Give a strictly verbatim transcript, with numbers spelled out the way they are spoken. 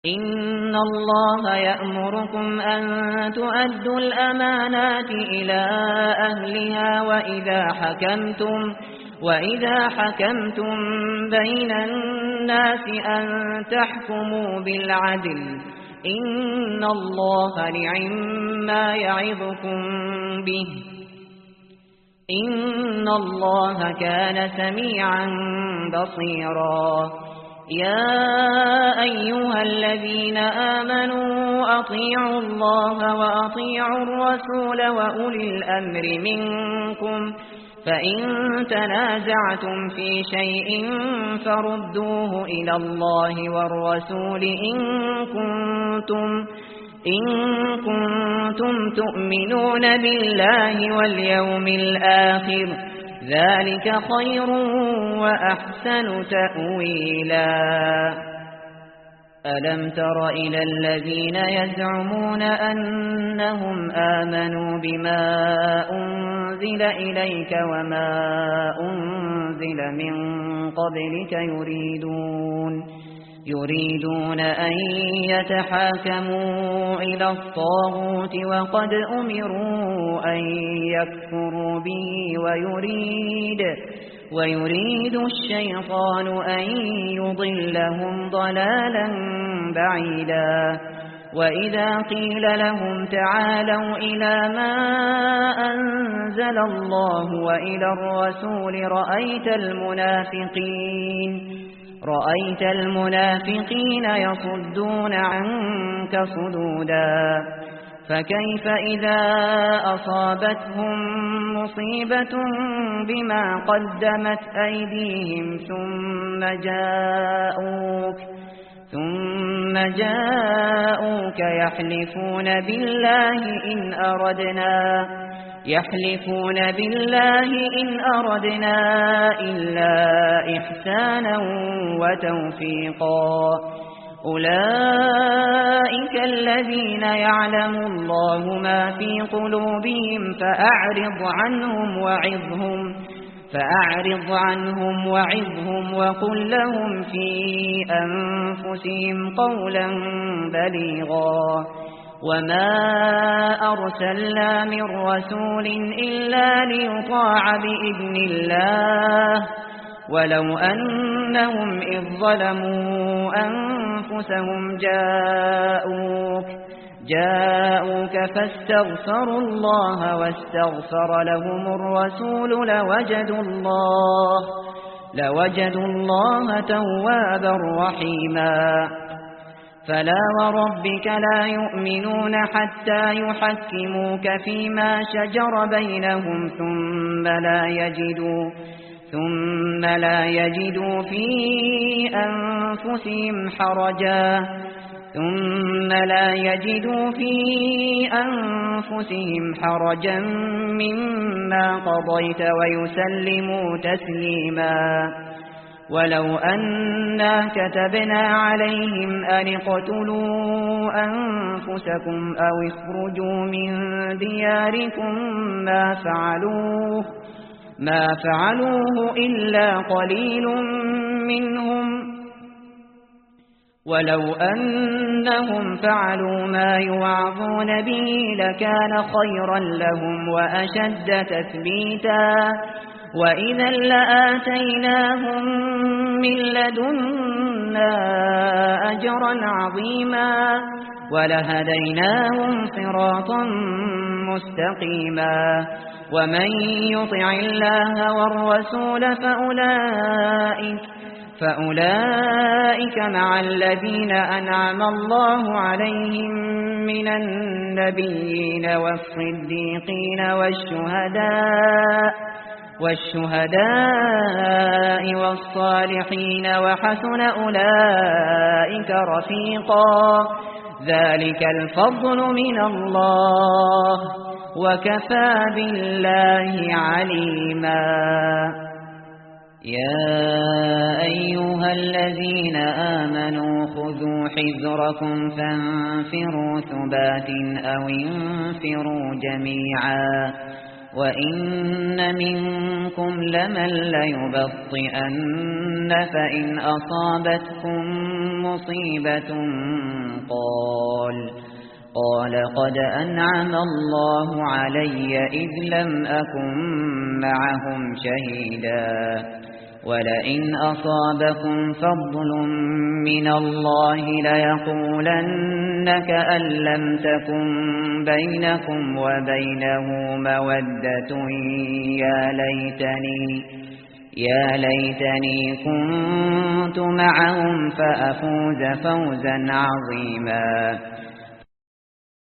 إن الله يأمركم أن تؤدوا الأمانات إلى أهلها وإذا حكمتم وإذا حكمتم بين الناس أن تحكموا بالعدل إن الله نعما يعظكم به إن الله كان سميعا بصيرا يا أيها الذين آمنوا أطيعوا الله وأطيعوا الرسول وأولي الأمر منكم فإن تنازعتم في شيء فردوه إلى الله والرسول إن كنتم إن كنتم تؤمنون بالله واليوم الآخر ذلك خير وأحسن تأويلا ألم تر إلى الذين يزعمون أنهم آمنوا بما أنزل إليك وما أنزل من قبلك يريدون يريدون أن يتحاكموا إلى الطاغوت وقد أمروا أن يكفروا به ويريد ويريد الشيطان أن يضلهم ضلالا بعيدا وإذا قيل لهم تعالوا إلى ما أنزل الله وإلى الرسول رأيت المنافقين رأيت المنافقين يصدون عنك صدودا فكيف إذا أصابتهم مصيبة بما قدمت أيديهم ثم جاءوك ثم جاءوك يحلفون بالله إن أردنا يحلفون بالله إن أردنا إلا إحسانا وتوفيقا أولئك الذين يعلم الله ما في قلوبهم فأعرض عنهم وعظهم فأعرض عنهم وعظهم وقل لهم في أنفسهم قولا بليغا وما أرسلنا من رسول إلا ليطاع بإذن الله ولو أنهم إذ ظلموا أنفسهم جاءوك جاءوك فاستغفروا الله واستغفر لهم الرسول لوجدوا الله لوجدوا الله توابا رحيما فلا وربك لا يؤمنون حتى يحكموك فيما شجر بينهم ثم لا يجدوا ثم لا يجدوا في أنفسهم حرجا ثم لا يجدوا في أنفسهم حرجا مما قضيت ويسلموا تسليما ولو أنا كتبنا عليهم أن اقتلوا أنفسكم أو اخرجوا من دياركم ما فعلوه ما فعلوه إلا قليل منهم ولو أنهم فعلوا ما يوعظون به لكان خيرا لهم وأشد تثبيتا وإذا لآتيناهم من لدنا أجرا عظيما ولهديناهم صراطا مستقيما ومن يطع الله والرسول فأولئك فأولئك مع الذين أنعم الله عليهم من النبيين والصديقين والشهداء والشهداء والصالحين وحسن أولئك رفيقا ذلك الفضل من الله وكفى بالله عليما يا أيها الذين آمنوا خذوا حذركم فانفروا ثبات أو انفروا جميعا وَإِنَّ مِنكُمْ لَمَن لَّيُبَطِّئَنَّ فَإِنْ أَصَابَتْكُم مُّصِيبَةٌ قَالَ قَالَ قَدْ أَنْعَمَ اللَّهُ عَلَيَّ إِذْ لَمْ أَكُن مَّعَهُمْ شَهِيدًا وَلَئِنْ أَصَابَكُمْ فَضْلٌ مِّنَ اللَّهِ لَيَقُولَنَّ كَأَن لَّمْ تَكُن بَيْنَكُمْ وَبَيْنَهُ مَوَدَّةٌ يَا لَيْتَنِي يَا لَيْتَنِي كُنتُ مَعَهُمْ فَأَفُوزَ فَوْزًا عَظِيمًا